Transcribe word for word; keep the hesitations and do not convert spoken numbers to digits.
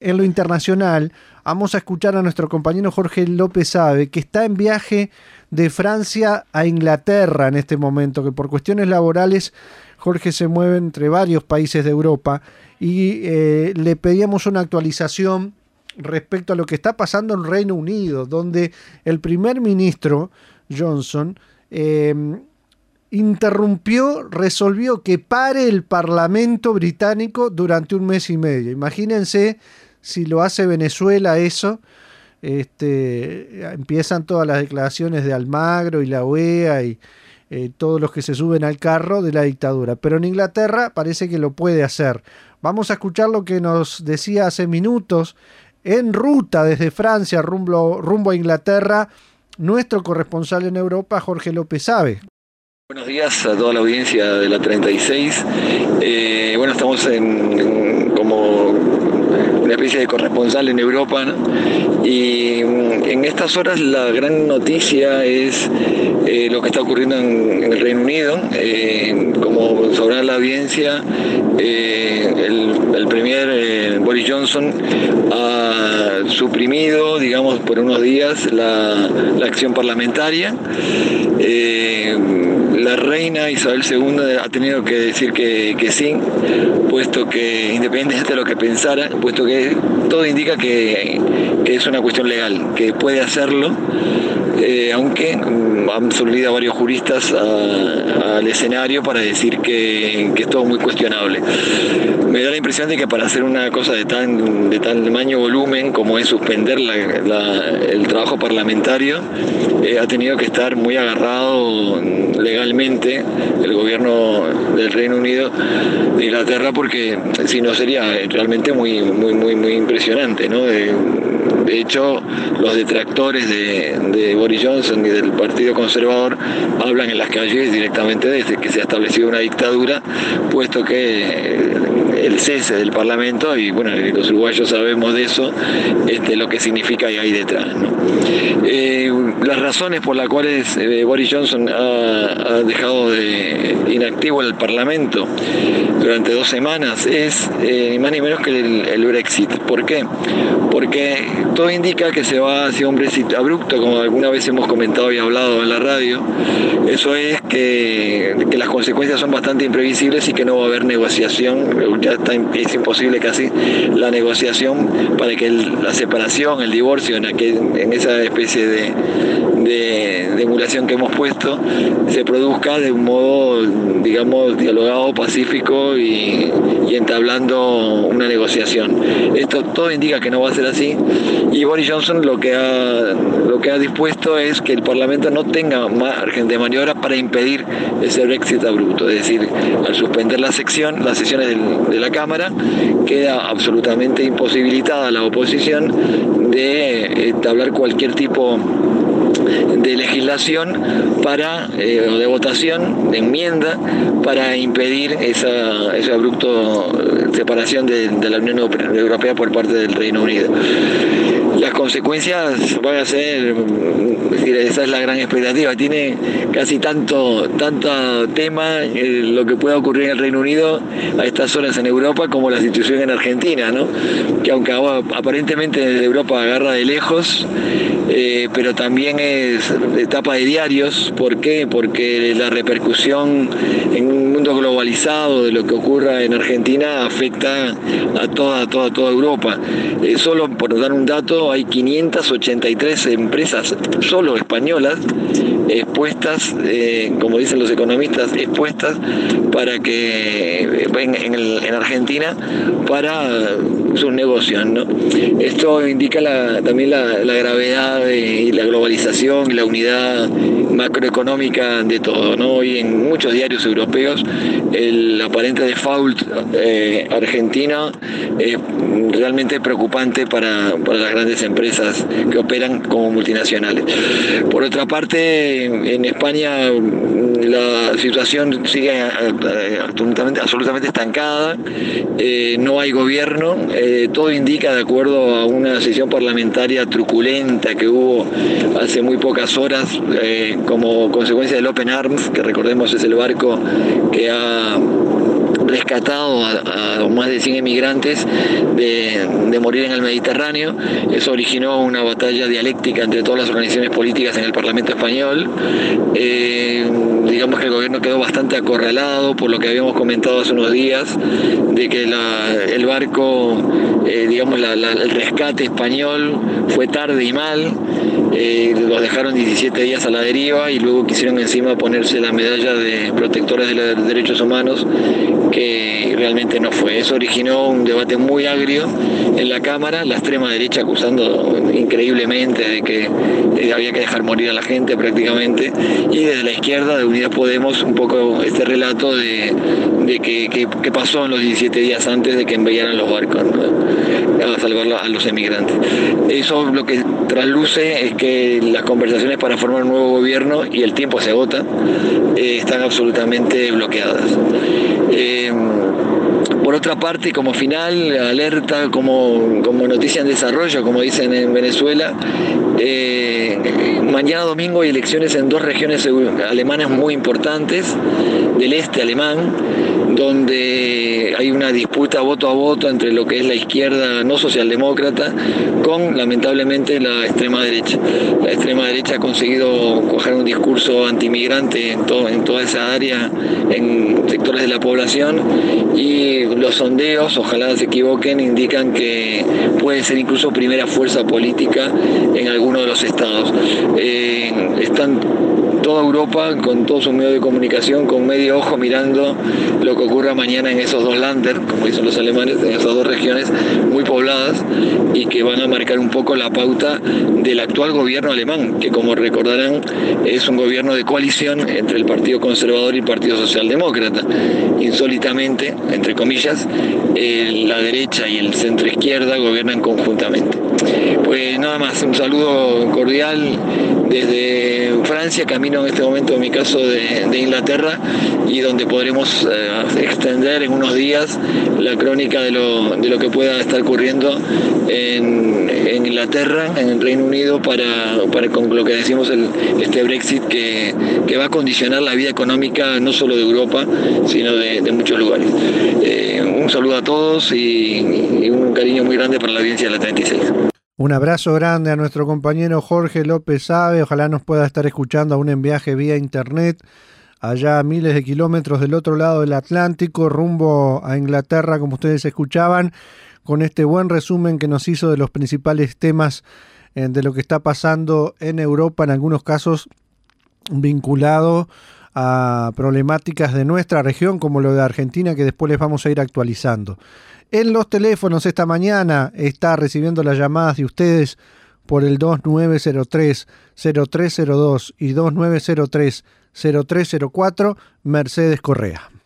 en lo internacional, vamos a escuchar a nuestro compañero Jorge López Sabe, que está en viaje de Francia a Inglaterra en este momento, que por cuestiones laborales Jorge se mueve entre varios países de Europa, y eh, le pedíamos una actualización respecto a lo que está pasando en Reino Unido, donde el primer ministro Johnson eh, interrumpió, resolvió que pare el Parlamento británico durante un mes y medio. Imagínense si lo hace Venezuela eso. Este, empiezan todas las declaraciones de Almagro y la O E A y eh, todos los que se suben al carro de la dictadura. Pero en Inglaterra parece que lo puede hacer. Vamos a escuchar lo que nos decía hace minutos, en ruta desde Francia rumbo, rumbo a Inglaterra, nuestro corresponsal en Europa, Jorge López Sabe. Buenos días a toda la audiencia de la treinta y seis. Eh, bueno, estamos en, en como una especie de corresponsal en Europa, ¿no? Y en estas horas la gran noticia es eh, lo que está ocurriendo en, en el Reino Unido. Eh, como sabrá la audiencia, eh, el, el premier eh, Boris Johnson ha suprimido, digamos, por unos días la, la acción parlamentaria. Eh, La reina Isabel segunda ha tenido que decir que, que sí, puesto que, independientemente de lo que pensara, puesto que todo indica que, que es una cuestión legal, que puede hacerlo, eh, aunque um, han salido varios juristas a, al escenario para decir que, que es todo muy cuestionable. Me da la impresión de que para hacer una cosa de tan de tal tamaño volumen como es suspender la, la, el trabajo parlamentario, eh, ha tenido que estar muy agarrado legalmente el gobierno del Reino Unido, de Inglaterra, porque si no sería realmente muy muy muy muy impresionante, ¿no? De, de hecho, los detractores de, de Boris Johnson y del Partido Conservador hablan en las calles directamente desde que se ha establecido una dictadura, puesto que el cese del Parlamento, y bueno, los uruguayos sabemos de eso, este, lo que significa y hay detrás, ¿no? Eh, las razones por las cuales eh, Boris Johnson ha, ha dejado de inactivo el Parlamento durante dos semanas es eh, ni más ni menos que el, el Brexit. ¿Por qué? Porque todo indica que se va hacia un Brexit abrupto, como alguna vez hemos comentado y hablado en la radio. Eso es que, que las consecuencias son bastante imprevisibles y que no va a haber negociación. Ya está, es imposible casi la negociación para que el, la separación, el divorcio, en, aquel, en esa especie de, de, de emulación que hemos puesto, se produzca de un modo, digamos, dialogado, pacífico y, y entablando una negociación. Esto todo indica que no va a ser así, y Boris Johnson lo que ha, lo que ha dispuesto es que el Parlamento no tenga margen de maniobra para impedir ese Brexit abrupto. Es decir, al suspender la sección, las sesiones del, de la Cámara, queda absolutamente imposibilitada la oposición de entablar cualquier tipo de legislación para eh, o de votación, de enmienda, para impedir esa, esa abrupto separación de, de la Unión Europea por parte del Reino Unido. Las consecuencias van a ser, es decir, esa es la gran expectativa. Tiene casi tanto, tanto tema eh, lo que pueda ocurrir en el Reino Unido a estas horas en Europa como la situación en Argentina, ¿no? Que aunque aparentemente Europa agarra de lejos, eh, pero también es etapa de diarios. ¿Por qué? Porque la repercusión en un mundo globalizado de lo que ocurra en Argentina afecta a toda, toda, toda Europa. Eh, solo por dar un dato, hay quinientas ochenta y tres empresas solo españolas expuestas, eh, como dicen los economistas, expuestas para que en, en, el, en Argentina para sus negocios, ¿no? Esto indica la, también la, la gravedad de, y la globalización y la unidad macroeconómica de todo, ¿no? Hoy en muchos diarios europeos el aparente default eh, argentino es realmente preocupante para, para las grandes empresas que operan como multinacionales. Por otra parte, en España la situación sigue absolutamente, absolutamente estancada, eh, no hay gobierno, eh, todo indica, de acuerdo a una sesión parlamentaria truculenta que hubo hace muy pocas horas, eh, como consecuencia del Open Arms, que recordemos es el barco que ha rescatado a, a más de cien emigrantes de, de morir en el Mediterráneo. Eso originó una batalla dialéctica entre todas las organizaciones políticas en el Parlamento español. Eh, digamos que el gobierno quedó bastante acorralado por lo que habíamos comentado hace unos días, de que la, el barco, eh, digamos, la, la, el rescate español fue tarde y mal. Eh, los dejaron diecisiete días a la deriva y luego quisieron encima ponerse la medalla de protectores de los derechos humanos, que realmente no fue. Eso originó un debate muy agrio en la Cámara, la extrema derecha acusando increíblemente de que eh, había que dejar morir a la gente prácticamente, y desde la izquierda de Unidas Podemos un poco este relato de, de que, que, que pasó en los diecisiete días antes de que enviaran los barcos, ¿no?, a salvar a los emigrantes. Eso lo que trasluce es que las conversaciones para formar un nuevo gobierno, y el tiempo se agota, eh, están absolutamente bloqueadas. Eh, por otra parte, como final, alerta, como, como noticia en desarrollo, como dicen en Venezuela, eh, mañana domingo hay elecciones en dos regiones alemanas muy importantes, del este alemán, donde hay una disputa voto a voto entre lo que es la izquierda no socialdemócrata con, lamentablemente, la extrema derecha. La extrema derecha ha conseguido cuajar un discurso antimigrante en, todo, en toda esa área, en sectores de la población, y los sondeos, ojalá se equivoquen, indican que puede ser incluso primera fuerza política en alguno de los estados. Eh, están toda Europa, con todos sus medios de comunicación, con medio ojo mirando lo que ocurra mañana en esos dos Länder, como dicen los alemanes, en esas dos regiones muy pobladas, y que van a marcar un poco la pauta del actual gobierno alemán, que, como recordarán, es un gobierno de coalición entre el Partido Conservador y el Partido Socialdemócrata. Insólitamente, entre comillas, eh, la derecha y el centro izquierda gobiernan conjuntamente. Pues nada más, un saludo cordial desde Francia, camino en este momento, en mi caso, de, de Inglaterra, y donde podremos eh, extender en unos días la crónica de lo, de lo que pueda estar ocurriendo en, en Inglaterra, en el Reino Unido, para, para con lo que decimos el, este Brexit que, que va a condicionar la vida económica no solo de Europa, sino de, de muchos lugares. Eh, un saludo a todos y, y un cariño muy grande para la audiencia de la treinta y seis. Un abrazo grande a nuestro compañero Jorge López Sabe. Ojalá nos pueda estar escuchando aún en viaje vía internet, allá a miles de kilómetros del otro lado del Atlántico, rumbo a Inglaterra, como ustedes escuchaban, con este buen resumen que nos hizo de los principales temas eh, de lo que está pasando en Europa, en algunos casos vinculado a problemáticas de nuestra región, como lo de Argentina, que después les vamos a ir actualizando. En los teléfonos esta mañana está recibiendo las llamadas de ustedes por el dos nueve cero tres, cero tres cero dos y dos nueve cero tres, cero tres cero cuatro, Mercedes Correa.